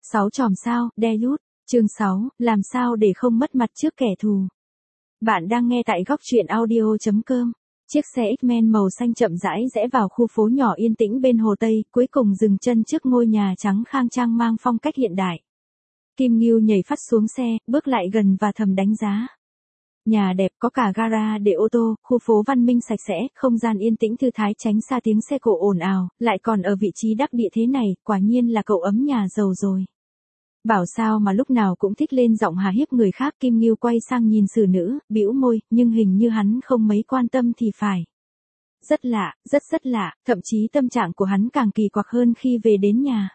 6 chòm sao, đe lút, chương 6, làm sao để không mất mặt trước kẻ thù. Bạn đang nghe tại góc truyện audio.com. Chiếc xe X-Men màu xanh chậm rãi rẽ vào khu phố nhỏ yên tĩnh bên Hồ Tây, cuối cùng dừng chân trước ngôi nhà trắng khang trang mang phong cách hiện đại. Kim Ngưu nhảy phắt xuống xe, bước lại gần và thầm đánh giá. Nhà đẹp, có cả gara để ô tô, khu phố văn minh sạch sẽ, không gian yên tĩnh thư thái tránh xa tiếng xe cộ ồn ào, lại còn ở vị trí đắc địa thế này, quả nhiên là cậu ấm nhà giàu rồi. Bảo sao mà lúc nào cũng thích lên giọng hà hiếp người khác. Kim Ngưu quay sang nhìn xử nữ, bĩu môi, nhưng hình như hắn không mấy quan tâm thì phải. Rất lạ, rất lạ, thậm chí tâm trạng của hắn càng kỳ quặc hơn khi về đến nhà.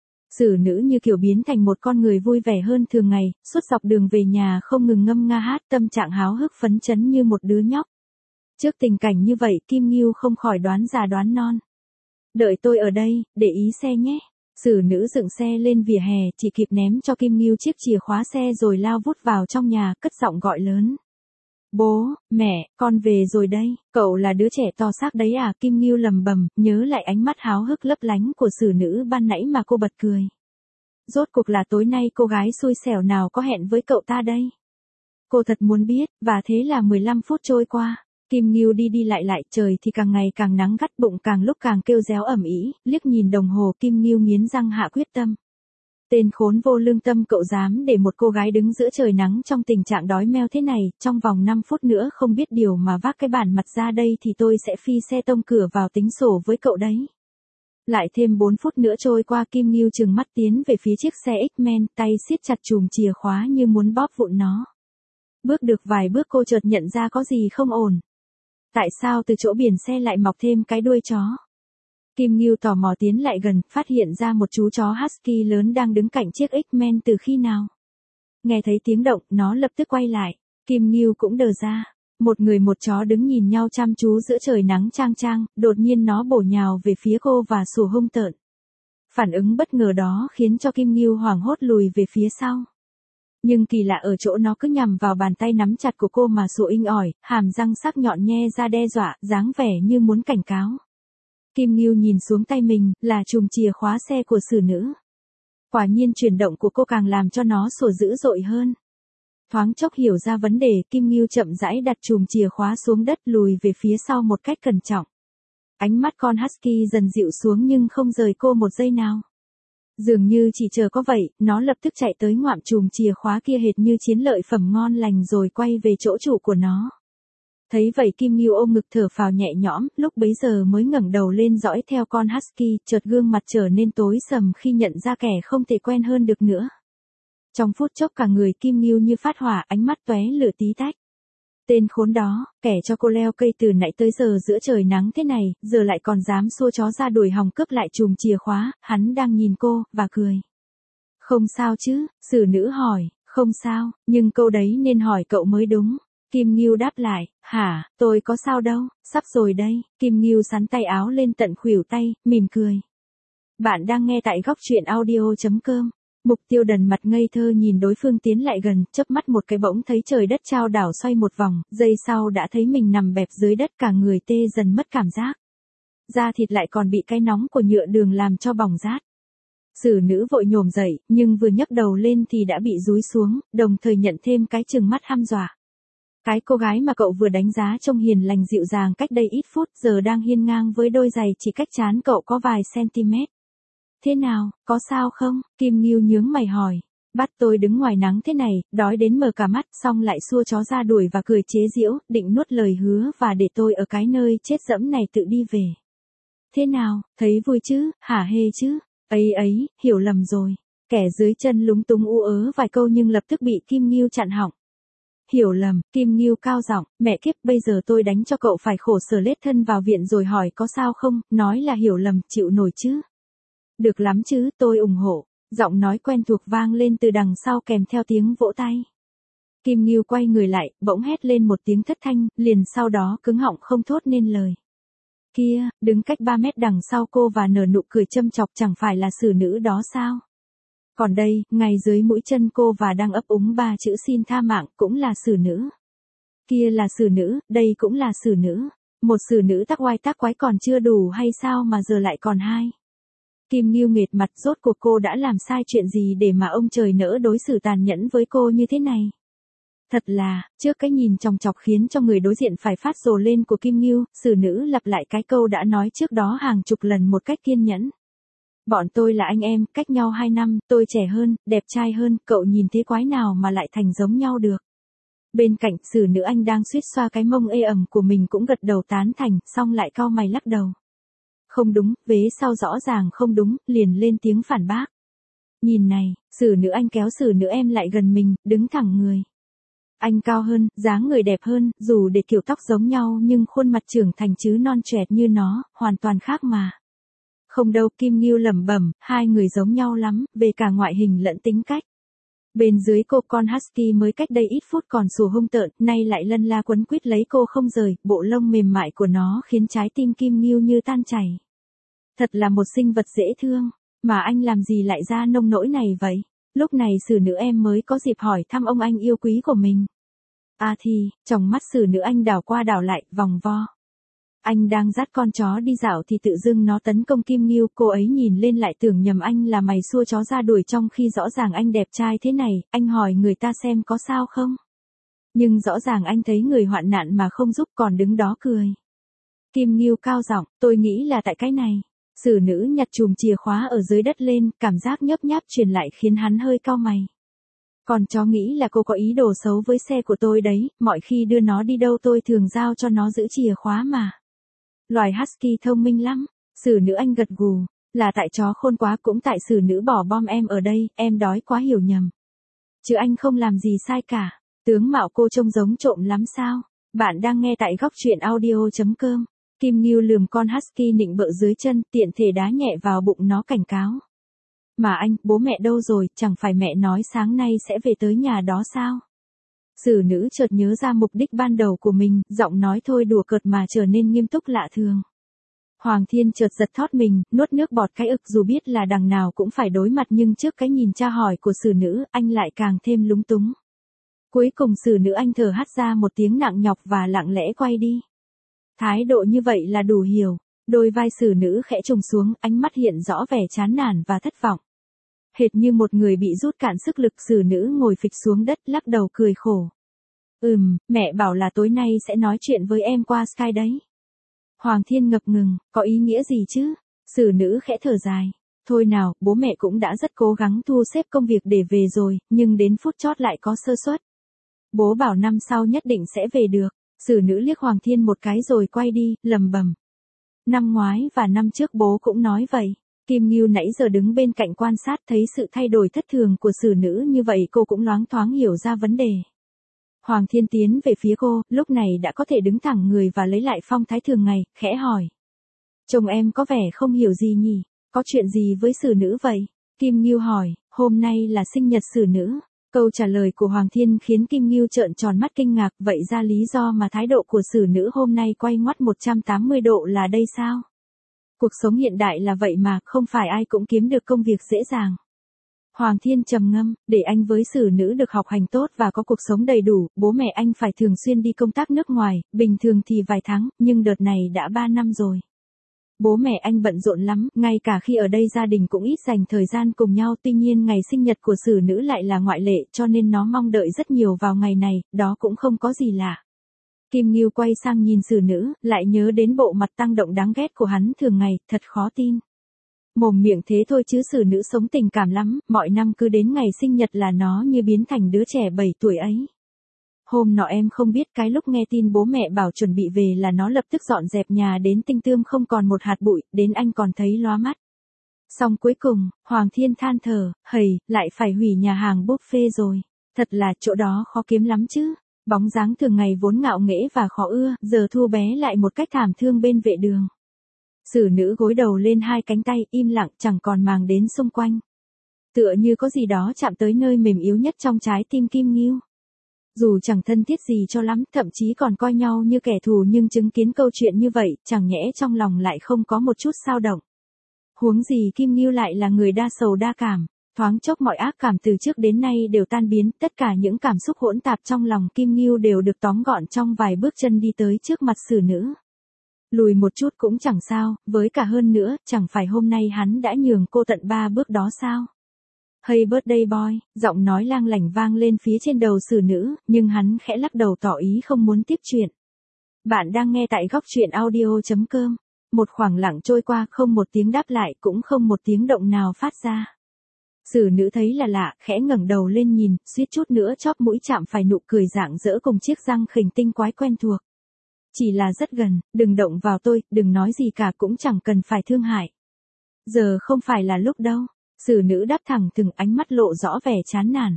Xử nữ như kiểu biến thành một con người vui vẻ hơn thường ngày, suốt dọc đường về nhà không ngừng ngâm nga hát, tâm trạng háo hức phấn chấn như một đứa nhóc. Trước tình cảnh như vậy, Kim Ngưu không khỏi đoán già đoán non. Đợi tôi ở đây, để ý xe nhé. Xử nữ dựng xe lên vỉa hè, chỉ kịp ném cho Kim Ngưu chiếc chìa khóa xe rồi lao vút vào trong nhà, cất giọng gọi lớn. Bố, mẹ, con về rồi đây, cậu là đứa trẻ to xác đấy à? Kim Ngưu lầm bầm, nhớ lại ánh mắt háo hức lấp lánh của xử nữ ban nãy mà cô bật cười. Rốt cuộc là tối nay cô gái xui xẻo nào có hẹn với cậu ta đây? Cô thật muốn biết, và thế là 15 phút trôi qua. Kim Ngưu đi lại, trời thì càng ngày càng nắng gắt, bụng càng lúc càng kêu réo ầm ĩ, liếc nhìn đồng hồ, Kim Ngưu nghiến răng hạ quyết tâm. Tên khốn vô lương tâm, cậu dám để một cô gái đứng giữa trời nắng trong tình trạng đói meo thế này, trong vòng 5 phút nữa không biết điều mà vác cái bản mặt ra đây thì tôi sẽ phi xe tông cửa vào tính sổ với cậu đấy. Lại thêm 4 phút nữa trôi qua, Kim Ngưu trừng mắt tiến về phía chiếc xe X-Men, tay siết chặt chùm chìa khóa như muốn bóp vụn nó. Bước được vài bước cô chợt nhận ra có gì không ổn. Tại sao từ chỗ biển xe lại mọc thêm cái đuôi chó? Kim Ngưu tò mò tiến lại gần, phát hiện ra một chú chó husky lớn đang đứng cạnh chiếc X-Men từ khi nào. Nghe thấy tiếng động, nó lập tức quay lại. Kim Ngưu cũng đờ ra. Một người một chó đứng nhìn nhau chăm chú giữa trời nắng chang chang, đột nhiên nó bổ nhào về phía cô và sủa hung tợn. Phản ứng bất ngờ đó khiến cho Kim Ngưu hoảng hốt lùi về phía sau. Nhưng kỳ lạ ở chỗ nó cứ nhằm vào bàn tay nắm chặt của cô mà sủa inh ỏi, hàm răng sắc nhọn nhe ra đe dọa, dáng vẻ như muốn cảnh cáo. Kim Ngưu nhìn xuống tay mình, là chùm chìa khóa xe của xử nữ. Quả nhiên chuyển động của cô càng làm cho nó sủa dữ dội hơn. Thoáng chốc hiểu ra vấn đề, Kim Ngưu chậm rãi đặt chùm chìa khóa xuống đất, lùi về phía sau một cách cẩn trọng. Ánh mắt con husky dần dịu xuống nhưng không rời cô một giây nào. Dường như chỉ chờ có vậy, nó lập tức chạy tới ngoạm chùm chìa khóa kia hệt như chiến lợi phẩm ngon lành rồi quay về chỗ chủ của nó. Thấy vậy Kim Ngưu ôm ngực thở phào nhẹ nhõm, lúc bấy giờ mới ngẩng đầu lên dõi theo con husky, chợt gương mặt trở nên tối sầm khi nhận ra kẻ không thể quen hơn được nữa. Trong phút chốc cả người Kim Ngưu như phát hỏa, ánh mắt tóe lửa tí tách. Tên khốn đó, kẻ cho cô leo cây từ nãy tới giờ giữa trời nắng thế này, giờ lại còn dám xua chó ra đuổi hòng cướp lại chùm chìa khóa, hắn đang nhìn cô, và cười. Không sao chứ, xử nữ hỏi, không sao, nhưng câu đấy nên hỏi cậu mới đúng. Kim Ngưu đáp lại, hả, tôi có sao đâu, sắp rồi đây. Kim Ngưu xắn tay áo lên tận khuỷu tay, mỉm cười. Bạn đang nghe tại góc truyện audio.com. Mục Tiêu đần mặt ngây thơ nhìn đối phương tiến lại gần, chớp mắt một cái bỗng thấy trời đất chao đảo xoay một vòng, giây sau đã thấy mình nằm bẹp dưới đất, cả người tê dần mất cảm giác. Da thịt lại còn bị cái nóng của nhựa đường làm cho bỏng rát. Xử nữ vội nhổm dậy, nhưng vừa nhấc đầu lên thì đã bị dúi xuống, đồng thời nhận thêm cái trừng mắt hăm dọa. Cái cô gái mà cậu vừa đánh giá trông hiền lành dịu dàng cách đây ít phút giờ đang hiên ngang với đôi giày chỉ cách trán cậu có vài cm. Thế nào, có sao không? Kim Ngưu nhướng mày hỏi. Bắt tôi đứng ngoài nắng thế này, đói đến mờ cả mắt, xong lại xua chó ra đuổi và cười chế giễu, định nuốt lời hứa và để tôi ở cái nơi chết dẫm này tự đi về. Thế nào, thấy vui chứ, hả hê chứ? Ấy, hiểu lầm rồi. Kẻ dưới chân lúng túng ú ớ vài câu nhưng lập tức bị Kim Ngưu chặn họng. Hiểu lầm, Kim Ngưu cao giọng, mẹ kiếp, bây giờ tôi đánh cho cậu phải khổ sở lết thân vào viện rồi hỏi có sao không, nói là hiểu lầm, chịu nổi chứ. Được lắm chứ, tôi ủng hộ. Giọng nói quen thuộc vang lên từ đằng sau kèm theo tiếng vỗ tay. Kim Ngưu quay người lại, bỗng hét lên một tiếng thất thanh, liền sau đó cứng họng không thốt nên lời. Kia, đứng cách 3 mét đằng sau cô và nở nụ cười châm chọc, chẳng phải là xử nữ đó sao? Còn đây, ngay dưới mũi chân cô và đang ấp úng 3 chữ xin tha mạng, cũng là xử nữ. Kia là xử nữ, đây cũng là xử nữ. Một xử nữ tác oai tác quái còn chưa đủ hay sao mà giờ lại còn hai? Kim Ngưu nghệt mặt, rốt cuộc cô đã làm sai chuyện gì để mà ông trời nỡ đối xử tàn nhẫn với cô như thế này. Thật là, trước cái nhìn chòng chọc khiến cho người đối diện phải phát rồ lên của Kim Ngưu, xử nữ lặp lại cái câu đã nói trước đó hàng chục lần một cách kiên nhẫn. Bọn tôi là anh em, cách nhau 2 năm, tôi trẻ hơn, đẹp trai hơn, cậu nhìn thế quái nào mà lại thành giống nhau được. Bên cạnh, xử nữ anh đang suýt xoa cái mông ê ẩm của mình cũng gật đầu tán thành, xong lại cau mày lắc đầu. Không đúng, vế sau rõ ràng không đúng, liền lên tiếng phản bác. Nhìn này, xử nữ anh kéo xử nữ em lại gần mình, đứng thẳng người. Anh cao hơn, dáng người đẹp hơn, dù để kiểu tóc giống nhau nhưng khuôn mặt trưởng thành chứ non choẹt như nó, hoàn toàn khác mà. Không đâu, Kim Ngưu lẩm bẩm, hai người giống nhau lắm, về cả ngoại hình lẫn tính cách. Bên dưới cô con husky mới cách đây ít phút còn sủa hung tợn, nay lại lân la quấn quýt lấy cô không rời, bộ lông mềm mại của nó khiến trái tim Kim Ngưu như tan chảy. Thật là một sinh vật dễ thương, mà anh làm gì lại ra nông nỗi này vậy? Lúc này xử nữ em mới có dịp hỏi thăm ông anh yêu quý của mình. À thì, trong mắt xử nữ anh đảo qua đảo lại, vòng vo. Anh đang dắt con chó đi dạo thì tự dưng nó tấn công Kim Ngưu, cô ấy nhìn lên lại tưởng nhầm anh là mày xua chó ra đuổi trong khi rõ ràng anh đẹp trai thế này, anh hỏi người ta xem có sao không. Nhưng rõ ràng anh thấy người hoạn nạn mà không giúp còn đứng đó cười. Kim Ngưu cao giọng, tôi nghĩ là tại cái này. Xử nữ nhặt chùm chìa khóa ở dưới đất lên, cảm giác nhấp nháp truyền lại khiến hắn hơi cau mày. Còn chó nghĩ là cô có ý đồ xấu với xe của tôi đấy, mọi khi đưa nó đi đâu tôi thường giao cho nó giữ chìa khóa mà. Loài husky thông minh lắm, xử nữ anh gật gù, là tại chó khôn quá cũng tại xử nữ bỏ bom em ở đây, em đói quá hiểu nhầm. Chứ anh không làm gì sai cả, tướng mạo cô trông giống trộm lắm sao? Bạn đang nghe tại góc truyện audio.com. Kim Ngưu lườm con husky nịnh bợ dưới chân, tiện thể đá nhẹ vào bụng nó cảnh cáo. Mà anh, bố mẹ đâu rồi, chẳng phải mẹ nói sáng nay sẽ về tới nhà đó sao? Xử nữ chợt nhớ ra mục đích ban đầu của mình, giọng nói thôi đùa cợt mà trở nên nghiêm túc lạ thường. Hoàng Thiên chợt giật thót mình, nuốt nước bọt cái ực dù biết là đằng nào cũng phải đối mặt nhưng trước cái nhìn tra hỏi của xử nữ, anh lại càng thêm lúng túng. Cuối cùng xử nữ anh thở hắt ra một tiếng nặng nhọc và lặng lẽ quay đi. Thái độ như vậy là đủ hiểu, đôi vai xử nữ khẽ trùng xuống, ánh mắt hiện rõ vẻ chán nản và thất vọng. Hệt như một người bị rút cạn sức lực, xử nữ ngồi phịch xuống đất lắc đầu cười khổ. Mẹ bảo là tối nay sẽ nói chuyện với em qua Skype đấy. Hoàng Thiên ngập ngừng, có ý nghĩa gì chứ? Xử nữ khẽ thở dài. Thôi nào, bố mẹ cũng đã rất cố gắng thu xếp công việc để về rồi, nhưng đến phút chót lại có sơ suất. Bố bảo năm sau nhất định sẽ về được. Xử nữ liếc Hoàng Thiên một cái rồi quay đi, lầm bầm. Năm ngoái và năm trước bố cũng nói vậy. Kim Ngưu nãy giờ đứng bên cạnh quan sát thấy sự thay đổi thất thường của xử nữ như vậy cô cũng loáng thoáng hiểu ra vấn đề. Hoàng Thiên tiến về phía cô, lúc này đã có thể đứng thẳng người và lấy lại phong thái thường ngày, khẽ hỏi. Chồng em có vẻ không hiểu gì nhỉ, có chuyện gì với xử nữ vậy? Kim Ngưu hỏi, hôm nay là sinh nhật xử nữ. Câu trả lời của Hoàng Thiên khiến Kim Ngưu trợn tròn mắt kinh ngạc, vậy ra lý do mà thái độ của xử nữ hôm nay quay ngoắt 180 độ là đây sao? Cuộc sống hiện đại là vậy mà, không phải ai cũng kiếm được công việc dễ dàng. Hoàng Thiên trầm ngâm, để anh với xử nữ được học hành tốt và có cuộc sống đầy đủ, bố mẹ anh phải thường xuyên đi công tác nước ngoài, bình thường thì vài tháng, nhưng đợt này đã 3 năm rồi. Bố mẹ anh bận rộn lắm, ngay cả khi ở đây gia đình cũng ít dành thời gian cùng nhau, tuy nhiên ngày sinh nhật của xử nữ lại là ngoại lệ, cho nên nó mong đợi rất nhiều vào ngày này, đó cũng không có gì lạ. Kim Ngưu quay sang nhìn xử nữ, lại nhớ đến bộ mặt tăng động đáng ghét của hắn thường ngày, thật khó tin. Mồm miệng thế thôi chứ xử nữ sống tình cảm lắm, mọi năm cứ đến ngày sinh nhật là nó như biến thành đứa trẻ 7 tuổi ấy. Hôm nọ em không biết cái lúc nghe tin bố mẹ bảo chuẩn bị về là nó lập tức dọn dẹp nhà đến tinh tươm không còn một hạt bụi, đến anh còn thấy lóa mắt. Xong cuối cùng, Hoàng Thiên than thở, hầy, lại phải hủy nhà hàng buffet rồi. Thật là chỗ đó khó kiếm lắm chứ. Bóng dáng thường ngày vốn ngạo nghễ và khó ưa, giờ thu bé lại một cách thảm thương bên vệ đường. Xử nữ gối đầu lên hai cánh tay, im lặng chẳng còn màng đến xung quanh. Tựa như có gì đó chạm tới nơi mềm yếu nhất trong trái tim Kim Ngưu. Dù chẳng thân thiết gì cho lắm, thậm chí còn coi nhau như kẻ thù nhưng chứng kiến câu chuyện như vậy, chẳng nhẽ trong lòng lại không có một chút xao động. Huống gì Kim Ngưu lại là người đa sầu đa cảm, thoáng chốc mọi ác cảm từ trước đến nay đều tan biến, tất cả những cảm xúc hỗn tạp trong lòng Kim Ngưu đều được tóm gọn trong vài bước chân đi tới trước mặt xử nữ. Lùi một chút cũng chẳng sao, với cả hơn nữa, chẳng phải hôm nay hắn đã nhường cô tận 3 bước đó sao? Hey birthday boy, giọng nói lang lảnh vang lên phía trên đầu xử nữ, nhưng hắn khẽ lắc đầu tỏ ý không muốn tiếp chuyện. Bạn đang nghe tại góc truyện audio.com. Một khoảng lặng trôi qua, không một tiếng đáp lại, cũng không một tiếng động nào phát ra. Xử nữ thấy là lạ, khẽ ngẩng đầu lên nhìn, suýt chút nữa chóp mũi chạm phải nụ cười rạng rỡ cùng chiếc răng khỉnh tinh quái quen thuộc. Chỉ là rất gần, đừng động vào tôi, đừng nói gì cả, cũng chẳng cần phải thương hại. Giờ không phải là lúc đâu. Xử nữ đáp thẳng thừng, ánh mắt lộ rõ vẻ chán nản.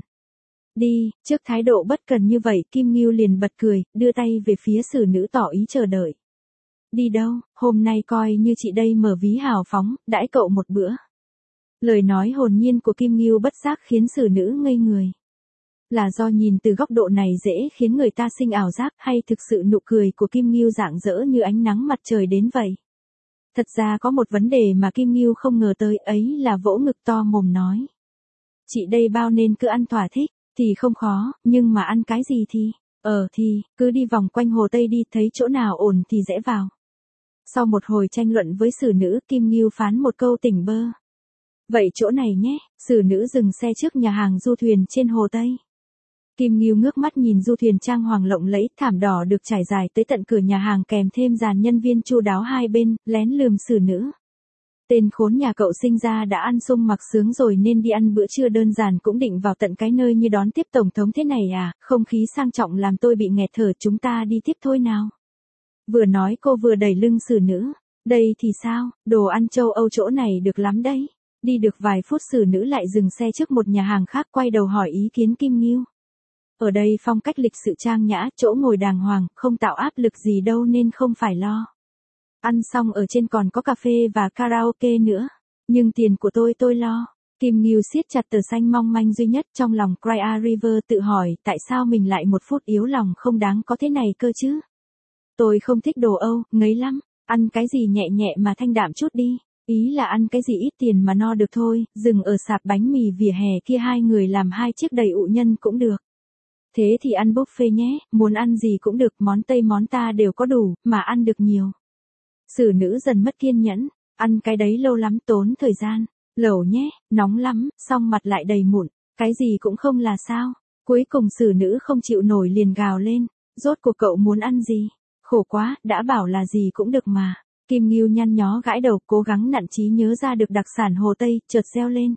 Đi, trước thái độ bất cần như vậy, Kim Ngưu liền bật cười, đưa tay về phía xử nữ tỏ ý chờ đợi. Đi đâu, hôm nay coi như chị đây mở ví hào phóng, đãi cậu một bữa. Lời nói hồn nhiên của Kim Ngưu bất giác khiến xử nữ ngây người. Là do nhìn từ góc độ này dễ khiến người ta sinh ảo giác, hay thực sự nụ cười của Kim Ngưu rạng rỡ như ánh nắng mặt trời đến vậy? Thật ra có một vấn đề mà Kim Ngưu không ngờ tới, ấy là vỗ ngực to mồm nói. Chị đây bao nên cứ ăn thỏa thích, thì không khó, nhưng mà ăn cái gì thì, cứ đi vòng quanh Hồ Tây đi, thấy chỗ nào ổn thì rẽ vào. Sau một hồi tranh luận với xử nữ, Kim Ngưu phán một câu tỉnh bơ. Vậy chỗ này nhé, xử nữ dừng xe trước nhà hàng du thuyền trên Hồ Tây. Kim Ngưu ngước mắt nhìn du thuyền trang hoàng lộng lẫy, thảm đỏ được trải dài tới tận cửa nhà hàng, kèm thêm dàn nhân viên chu đáo hai bên, lén lườm xử nữ. Tên khốn nhà cậu sinh ra đã ăn sung mặc sướng rồi nên đi ăn bữa trưa đơn giản cũng định vào tận cái nơi như đón tiếp tổng thống thế này à, không khí sang trọng làm tôi bị nghẹt thở, chúng ta đi tiếp thôi nào. Vừa nói cô vừa đẩy lưng xử nữ. Đây thì sao, đồ ăn châu Âu chỗ này được lắm đấy. Đi được vài phút xử nữ lại dừng xe trước một nhà hàng khác, quay đầu hỏi ý kiến Kim Ngưu. Ở đây phong cách lịch sự trang nhã, chỗ ngồi đàng hoàng, không tạo áp lực gì đâu nên không phải lo. Ăn xong ở trên còn có cà phê và karaoke nữa. Nhưng tiền của tôi lo. Kim Ngưu siết chặt tờ xanh mong manh duy nhất trong lòng, Cry River tự hỏi tại sao mình lại một phút yếu lòng không đáng có thế này cơ chứ. Tôi không thích đồ Âu, ngấy lắm. Ăn cái gì nhẹ nhẹ mà thanh đạm chút đi. Ý là ăn cái gì ít tiền mà no được thôi. Dừng ở sạp bánh mì vỉa hè kia, hai người làm 2 chiếc đầy ụ nhân cũng được. Thế thì ăn buffet nhé, muốn ăn gì cũng được, món Tây món ta đều có đủ, mà ăn được nhiều. Xử nữ dần mất kiên nhẫn, ăn cái đấy lâu lắm, tốn thời gian. Lẩu nhé, nóng lắm, xong mặt lại đầy mụn, cái gì cũng không là sao. Cuối cùng xử nữ không chịu nổi liền gào lên, rốt cuộc cậu muốn ăn gì? Khổ quá, đã bảo là gì cũng được mà. Kim Ngưu nhăn nhó gãi đầu, cố gắng nặn trí nhớ ra được đặc sản Hồ Tây, chợt reo lên.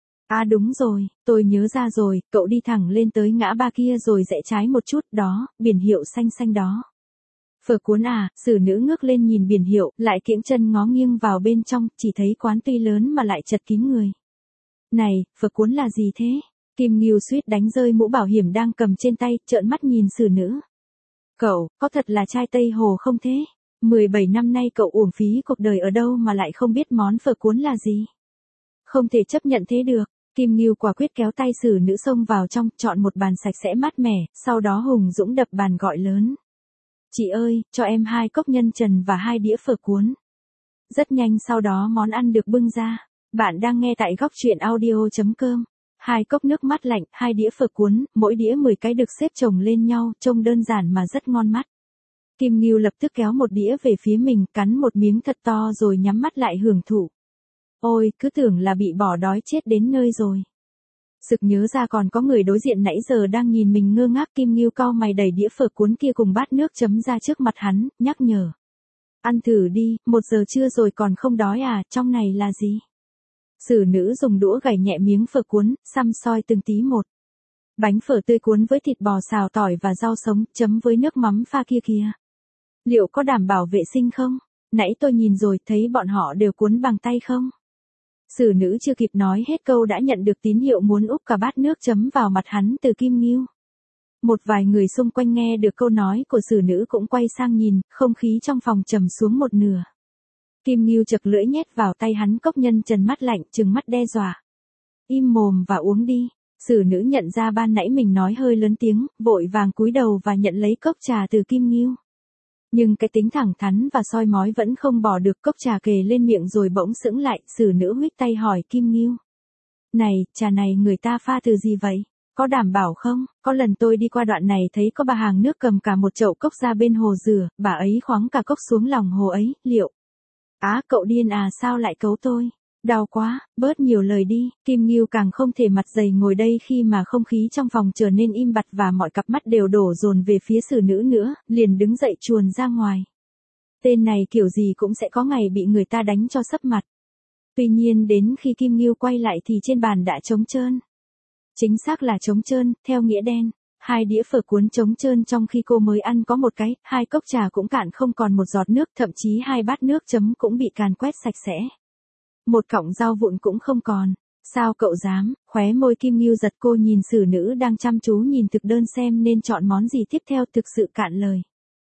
À đúng rồi, tôi nhớ ra rồi, cậu đi thẳng lên tới ngã ba kia rồi rẽ trái một chút, đó, biển hiệu xanh xanh đó. Phở cuốn à, xử nữ ngước lên nhìn biển hiệu, lại kiễng chân ngó nghiêng vào bên trong, chỉ thấy quán tuy lớn mà lại chật kín người. Này, phở cuốn là gì thế? Kim Ngưu suýt đánh rơi mũ bảo hiểm đang cầm trên tay, trợn mắt nhìn xử nữ. Cậu, có thật là trai Tây Hồ không thế? 17 năm nay cậu uổng phí cuộc đời ở đâu mà lại không biết món phở cuốn là gì? Không thể chấp nhận thế được. Kim Ngưu quả quyết kéo tay xử nữ xông vào trong, chọn một bàn sạch sẽ mát mẻ, sau đó hùng dũng đập bàn gọi lớn. Chị ơi, cho em 2 cốc nhân trần và 2 đĩa phở cuốn. Rất nhanh sau đó món ăn được bưng ra. Bạn đang nghe tại góc truyện audio.com. 2 cốc nước mát lạnh, 2 đĩa phở cuốn, mỗi đĩa 10 cái được xếp chồng lên nhau, trông đơn giản mà rất ngon mắt. Kim Ngưu lập tức kéo một đĩa về phía mình, cắn một miếng thật to rồi nhắm mắt lại hưởng thụ. Ôi, cứ tưởng là bị bỏ đói chết đến nơi rồi. Sực nhớ ra còn có người đối diện nãy giờ đang nhìn mình ngơ ngác, Kim Ngưu cau mày đẩy đĩa phở cuốn kia cùng bát nước chấm ra trước mặt hắn, nhắc nhở. Ăn thử đi, 1 giờ trưa rồi còn không đói à, trong này là gì? Xử nữ dùng đũa gảy nhẹ miếng phở cuốn, xăm soi từng tí một. Bánh phở tươi cuốn với thịt bò xào tỏi và rau sống, chấm với nước mắm pha kia kìa. Liệu có đảm bảo vệ sinh không? Nãy tôi nhìn rồi, thấy bọn họ đều cuốn bằng tay không? Xử nữ chưa kịp nói hết câu đã nhận được tín hiệu muốn úp cả bát nước chấm vào mặt hắn từ Kim Ngưu. Một vài người xung quanh nghe được câu nói của xử nữ cũng quay sang nhìn, không khí trong phòng trầm xuống một nửa. Kim Ngưu chật lưỡi nhét vào tay hắn cốc nhân trần mát lạnh, trừng mắt đe dọa. Im mồm và uống đi. Xử nữ nhận ra ban nãy mình nói hơi lớn tiếng, vội vàng cúi đầu và nhận lấy cốc trà từ Kim Ngưu. Nhưng cái tính thẳng thắn và soi mói vẫn không bỏ được, cốc trà kề lên miệng rồi bỗng sững lại, xử nữ huých tay hỏi Kim Ngưu. Này, trà này người ta pha từ gì vậy? Có đảm bảo không? Có lần tôi đi qua đoạn này thấy có bà hàng nước cầm cả một chậu cốc ra bên hồ rửa, bà ấy khoáng cả cốc xuống lòng hồ ấy, liệu? Á, cậu điên à, sao lại cấu tôi? Đau quá, bớt nhiều lời đi. Kim Ngưu càng không thể mặt dày ngồi đây khi mà không khí trong phòng trở nên im bặt và mọi cặp mắt đều đổ dồn về phía xử nữ nữa, liền đứng dậy chuồn ra ngoài. Tên này kiểu gì cũng sẽ có ngày bị người ta đánh cho sấp mặt. Tuy nhiên đến khi Kim Ngưu quay lại thì trên bàn đã trống trơn. Chính xác là trống trơn, theo nghĩa đen. 2 đĩa phở cuốn trống trơn trong khi cô mới ăn có một cái, 2 cốc trà cũng cạn không còn một giọt nước, thậm chí 2 bát nước chấm cũng bị càn quét sạch sẽ. Một cọng rau vụn cũng không còn. Sao cậu dám? Khóe môi Kim Ngưu giật, cô nhìn xử nữ đang chăm chú nhìn thực đơn xem nên chọn món gì tiếp theo, thực sự cạn lời.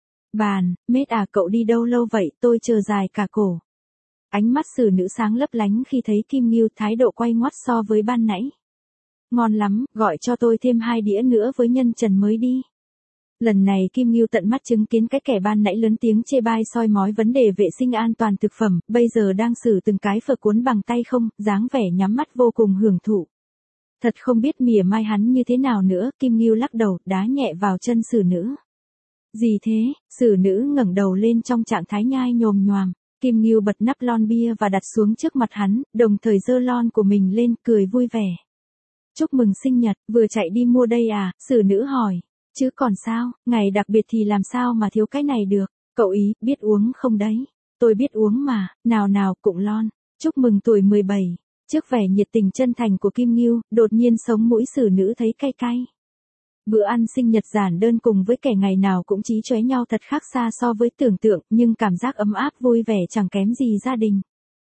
Bàn, mết à, cậu đi đâu lâu vậy, tôi chờ dài cả cổ. Ánh mắt xử nữ sáng lấp lánh khi thấy Kim Ngưu, thái độ quay ngoắt so với ban nãy. Ngon lắm, gọi cho tôi thêm 2 đĩa nữa với nhân trần mới đi. Lần này Kim Ngưu tận mắt chứng kiến cái kẻ ban nãy lớn tiếng chê bai soi mói vấn đề vệ sinh an toàn thực phẩm, bây giờ đang xử từng cái phở cuốn bằng tay không, dáng vẻ nhắm mắt vô cùng hưởng thụ. Thật không biết mỉa mai hắn như thế nào nữa, Kim Ngưu lắc đầu, đá nhẹ vào chân xử nữ. Gì thế? Xử nữ ngẩng đầu lên trong trạng thái nhai nhồm nhoàm. Kim Ngưu bật nắp lon bia và đặt xuống trước mặt hắn, đồng thời giơ lon của mình lên, cười vui vẻ. Chúc mừng sinh nhật, vừa chạy đi mua đây à? Xử nữ hỏi. Chứ còn sao, ngày đặc biệt thì làm sao mà thiếu cái này được? Cậu ý, biết uống không đấy? Tôi biết uống mà, nào nào, cụng lon. Chúc mừng tuổi 17. Trước vẻ nhiệt tình chân thành của Kim Ngưu, đột nhiên sống mũi xử nữ thấy cay cay. Bữa ăn sinh nhật giản đơn cùng với kẻ ngày nào cũng chí chóe nhau thật khác xa so với tưởng tượng, nhưng cảm giác ấm áp vui vẻ chẳng kém gì gia đình.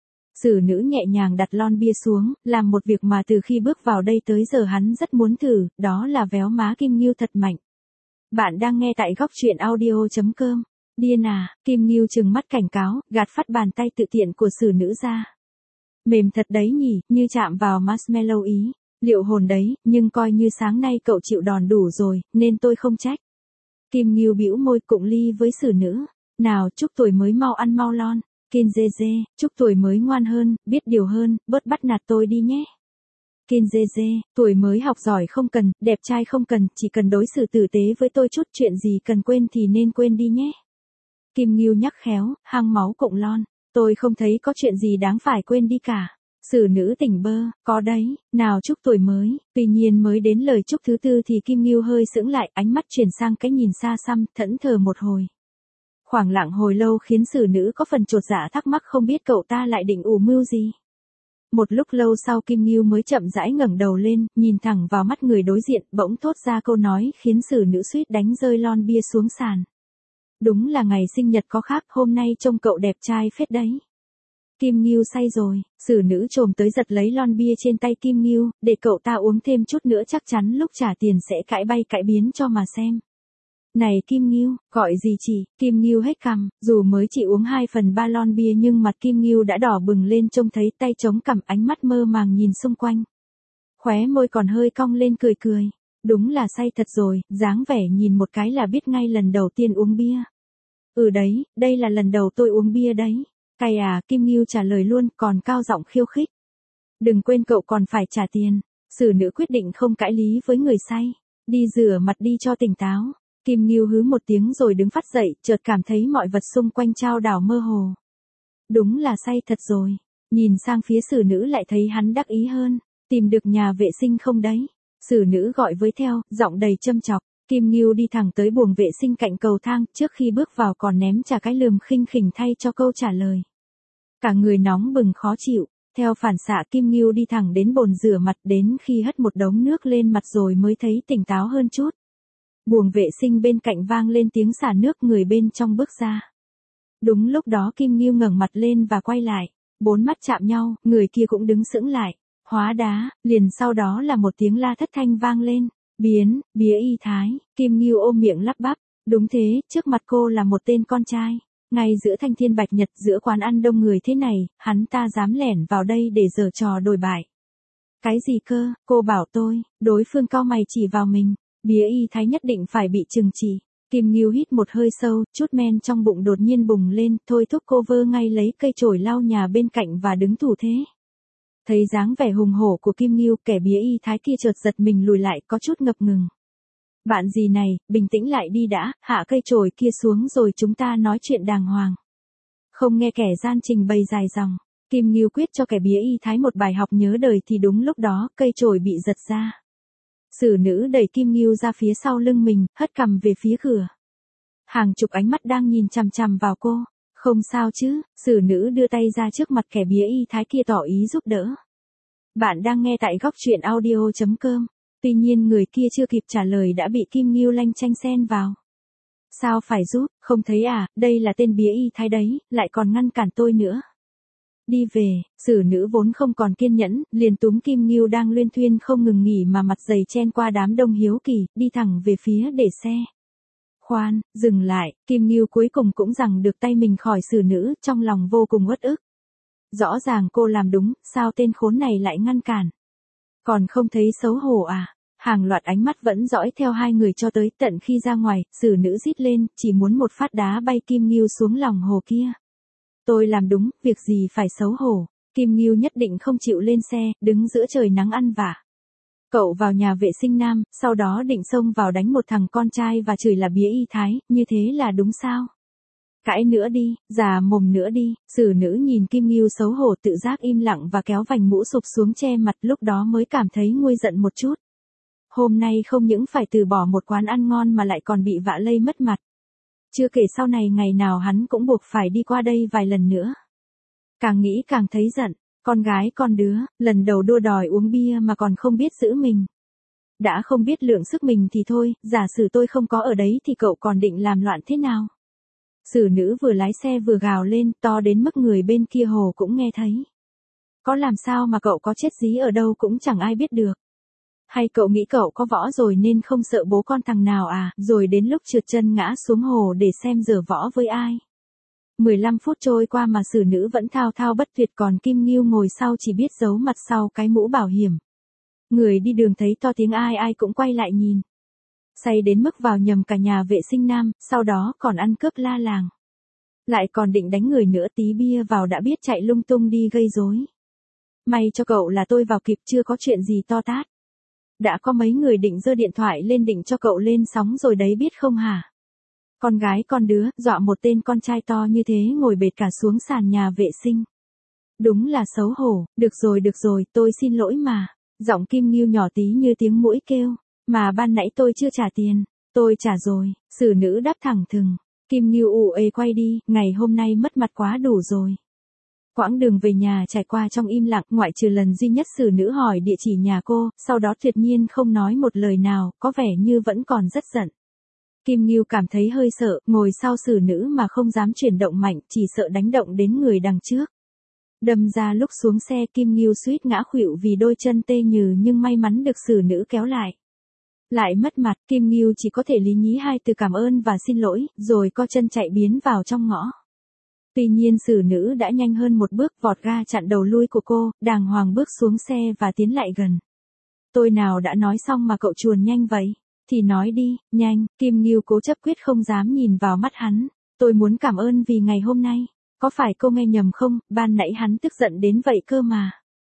Xử nữ nhẹ nhàng đặt lon bia xuống, làm một việc mà từ khi bước vào đây tới giờ hắn rất muốn thử, đó là véo má Kim Ngưu thật mạnh. Bạn đang nghe tại góc truyện audio.com. Điên à, Kim Ngưu trừng mắt cảnh cáo, gạt phát bàn tay tự tiện của xử nữ ra. Mềm thật đấy nhỉ, như chạm vào marshmallow ý. Liệu hồn đấy, nhưng coi như sáng nay cậu chịu đòn đủ rồi, nên tôi không trách. Kim Ngưu bĩu môi cụng ly với xử nữ. Nào, chúc tuổi mới mau ăn mau lon. Kin dê dê, chúc tuổi mới ngoan hơn, biết điều hơn, bớt bắt nạt tôi đi nhé. Kin dê dê, tuổi mới học giỏi không cần, đẹp trai không cần, chỉ cần đối xử tử tế với tôi chút, chuyện gì cần quên thì nên quên đi nhé. Kim Ngưu nhắc khéo, hăng máu cụng lon. Tôi không thấy có chuyện gì đáng phải quên đi cả. Xử nữ tỉnh bơ, có đấy, nào chúc tuổi mới. Tuy nhiên mới đến lời chúc thứ tư thì Kim Ngưu hơi sững lại, ánh mắt chuyển sang cái nhìn xa xăm, thẫn thờ một hồi. Khoảng lặng hồi lâu khiến xử nữ có phần chột dạ thắc mắc không biết cậu ta lại định ủ mưu gì. Một lúc lâu sau Kim Ngưu mới chậm rãi ngẩng đầu lên, nhìn thẳng vào mắt người đối diện, bỗng thốt ra câu nói khiến xử nữ suýt đánh rơi lon bia xuống sàn. Đúng là ngày sinh nhật có khác, hôm nay trông cậu đẹp trai phết đấy. Kim Ngưu say rồi, xử nữ trồm tới giật lấy lon bia trên tay Kim Ngưu, để cậu ta uống thêm chút nữa chắc chắn lúc trả tiền sẽ cãi bay cãi biến cho mà xem. Này Kim Ngưu, gọi gì chị? Kim Ngưu hết cằm, dù mới chỉ uống 2/3 lon bia nhưng mặt Kim Ngưu đã đỏ bừng lên, trông thấy tay chống cằm, ánh mắt mơ màng nhìn xung quanh. Khóe môi còn hơi cong lên cười cười. Đúng là say thật rồi, dáng vẻ nhìn một cái là biết ngay lần đầu tiên uống bia. Ừ đấy, đây là lần đầu tôi uống bia đấy. Cay à, Kim Ngưu trả lời luôn, còn cao giọng khiêu khích. Đừng quên cậu còn phải trả tiền. Xử nữ quyết định không cãi lý với người say. Đi rửa mặt đi cho tỉnh táo. Kim Ngưu hứ một tiếng rồi đứng phát dậy, chợt cảm thấy mọi vật xung quanh chao đảo mơ hồ. Đúng là say thật rồi. Nhìn sang phía xử nữ lại thấy hắn đắc ý hơn. Tìm được nhà vệ sinh không đấy? Xử nữ gọi với theo, giọng đầy châm chọc. Kim Ngưu đi thẳng tới buồng vệ sinh cạnh cầu thang, trước khi bước vào còn ném trả cái lườm khinh khỉnh thay cho câu trả lời. Cả người nóng bừng khó chịu, theo phản xạ Kim Ngưu đi thẳng đến bồn rửa mặt, đến khi hất một đống nước lên mặt rồi mới thấy tỉnh táo hơn chút. Buồng vệ sinh bên cạnh vang lên tiếng xả nước, người bên trong bước ra. Đúng lúc đó Kim Ngưu ngẩng mặt lên và quay lại, 4 mắt chạm nhau, người kia cũng đứng sững lại. Hóa đá, liền sau đó là một tiếng la thất thanh vang lên. Bía y thái, Kim Ngưu ôm miệng lắp bắp. Đúng thế, trước mặt cô là một tên con trai. Ngay giữa thanh thiên bạch nhật, giữa quán ăn đông người thế này, hắn ta dám lẻn vào đây để giở trò đồi bại. Cái gì cơ, cô bảo tôi, đối phương cau mày chỉ vào mình. Bía y thái nhất định phải bị trừng trị. Kim Ngưu hít một hơi sâu, chút men trong bụng đột nhiên bùng lên, thôi thúc cô vơ ngay lấy cây chổi lau nhà bên cạnh và đứng thủ thế. Thấy dáng vẻ hùng hổ của Kim Ngưu, kẻ bía y thái kia chợt giật mình lùi lại, có chút ngập ngừng. Bạn gì này, bình tĩnh lại đi đã, hạ cây chổi kia xuống rồi chúng ta nói chuyện đàng hoàng. Không nghe kẻ gian trình bày dài dòng, Kim Ngưu quyết cho kẻ bía y thái một bài học nhớ đời thì đúng lúc đó, cây chổi bị giật ra. Xử nữ đẩy Kim Ngưu ra phía sau lưng mình, hất cằm về phía cửa. Hàng chục ánh mắt đang nhìn chằm chằm vào cô. Không sao chứ, xử nữ đưa tay ra trước mặt kẻ bía y thái kia tỏ ý giúp đỡ. Bạn đang nghe tại góc truyện audio.com. Tuy nhiên người kia chưa kịp trả lời đã bị Kim Ngưu lanh chanh xen vào. Sao phải giúp, không thấy à, đây là tên bía y thái đấy, lại còn ngăn cản tôi nữa. Đi về, xử nữ vốn không còn kiên nhẫn, liền túm Kim Ngưu đang luyên thuyên không ngừng nghỉ mà mặt dày chen qua đám đông hiếu kỳ, đi thẳng về phía để xe. Khoan, dừng lại, Kim Ngưu cuối cùng cũng giằng được tay mình khỏi xử nữ, trong lòng vô cùng uất ức. Rõ ràng cô làm đúng, sao tên khốn này lại ngăn cản? Còn không thấy xấu hổ à? Hàng loạt ánh mắt vẫn dõi theo hai người cho tới tận khi ra ngoài, xử nữ rít lên, chỉ muốn một phát đá bay Kim Ngưu xuống lòng hồ kia. Tôi làm đúng, việc gì phải xấu hổ. Kim Ngưu nhất định không chịu lên xe, đứng giữa trời nắng ăn vả. Cậu vào nhà vệ sinh nam, sau đó định xông vào đánh một thằng con trai và chửi là bía y thái, như thế là đúng sao? Cãi nữa đi, già mồm nữa đi, xử nữ nhìn Kim Ngưu xấu hổ tự giác im lặng và kéo vành mũ sụp xuống che mặt, lúc đó mới cảm thấy nguôi giận một chút. Hôm nay không những phải từ bỏ một quán ăn ngon mà lại còn bị vạ lây mất mặt. Chưa kể sau này ngày nào hắn cũng buộc phải đi qua đây vài lần nữa. Càng nghĩ càng thấy giận, con gái con đứa, lần đầu đua đòi uống bia mà còn không biết giữ mình. Đã không biết lượng sức mình thì thôi, giả sử tôi không có ở đấy thì cậu còn định làm loạn thế nào? Xử nữ vừa lái xe vừa gào lên, to đến mức người bên kia hồ cũng nghe thấy. Có làm sao mà cậu có chết dí ở đâu cũng chẳng ai biết được. Hay cậu nghĩ cậu có võ rồi nên không sợ bố con thằng nào à, rồi đến lúc trượt chân ngã xuống hồ để xem giở võ với ai. 15 phút trôi qua mà xử nữ vẫn thao thao bất tuyệt, còn Kim Ngưu ngồi sau chỉ biết giấu mặt sau cái mũ bảo hiểm. Người đi đường thấy to tiếng ai ai cũng quay lại nhìn. Say đến mức vào nhầm cả nhà vệ sinh nam, sau đó còn ăn cướp la làng. Lại còn định đánh người nữa, tí bia vào đã biết chạy lung tung đi gây rối. May cho cậu là tôi vào kịp, chưa có chuyện gì to tát. Đã có mấy người định giơ điện thoại lên định cho cậu lên sóng rồi đấy biết không hả? Con gái con đứa, dọa một tên con trai to như thế ngồi bệt cả xuống sàn nhà vệ sinh. Đúng là xấu hổ, được rồi, tôi xin lỗi mà. Giọng Kim Ngưu nhỏ tí như tiếng muỗi kêu, mà ban nãy tôi chưa trả tiền, tôi trả rồi, xử nữ đáp thẳng thừng. Kim Ngưu ù ê quay đi, ngày hôm nay mất mặt quá đủ rồi. Quãng đường về nhà trải qua trong im lặng, ngoại trừ lần duy nhất xử nữ hỏi địa chỉ nhà cô, sau đó tuyệt nhiên không nói một lời nào, có vẻ như vẫn còn rất giận. Kim Ngưu cảm thấy hơi sợ, ngồi sau xử nữ mà không dám chuyển động mạnh, chỉ sợ đánh động đến người đằng trước. Đâm ra lúc xuống xe Kim Ngưu suýt ngã khuỵu vì đôi chân tê nhừ, nhưng may mắn được xử nữ kéo lại. Lại mất mặt, Kim Ngưu chỉ có thể lý nhí hai từ cảm ơn và xin lỗi, rồi co chân chạy biến vào trong ngõ. Tuy nhiên xử nữ đã nhanh hơn một bước, vọt ga chặn đầu lui của cô, đàng hoàng bước xuống xe và tiến lại gần. Tôi nào đã nói xong mà cậu chuồn nhanh vậy? Thì nói đi, nhanh. Kim Ngưu cố chấp quyết không dám nhìn vào mắt hắn. Tôi muốn cảm ơn vì ngày hôm nay. Có phải cô nghe nhầm không, ban nãy hắn tức giận đến vậy cơ mà.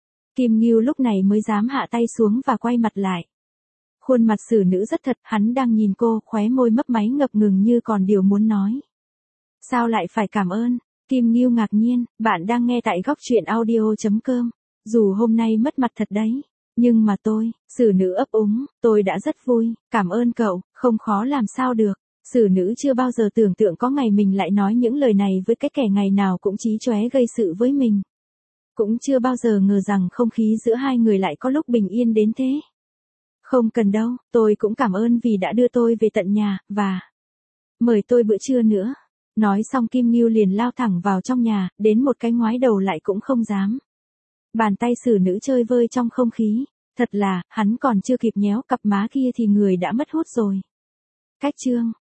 Kim Ngưu lúc này mới dám hạ tay xuống và quay mặt lại. Khuôn mặt xử nữ rất thật, hắn đang nhìn cô, khóe môi mấp máy ngập ngừng như còn điều muốn nói. Sao lại phải cảm ơn? Kim Ngưu ngạc nhiên, bạn đang nghe tại góc truyện audio.com. Dù hôm nay mất mặt thật đấy. Nhưng mà tôi, xử nữ ấp úng, tôi đã rất vui, cảm ơn cậu, không khó làm sao được. Xử nữ chưa bao giờ tưởng tượng có ngày mình lại nói những lời này với cái kẻ ngày nào cũng chí chóe gây sự với mình. Cũng chưa bao giờ ngờ rằng không khí giữa hai người lại có lúc bình yên đến thế. Không cần đâu, tôi cũng cảm ơn vì đã đưa tôi về tận nhà, và mời tôi bữa trưa nữa. Nói xong Kim Ngưu liền lao thẳng vào trong nhà, đến một cái ngoái đầu lại cũng không dám. Bàn tay xử nữ chơi vơi trong không khí. Thật là, hắn còn chưa kịp nhéo cặp má kia thì người đã mất hút rồi. Cách chương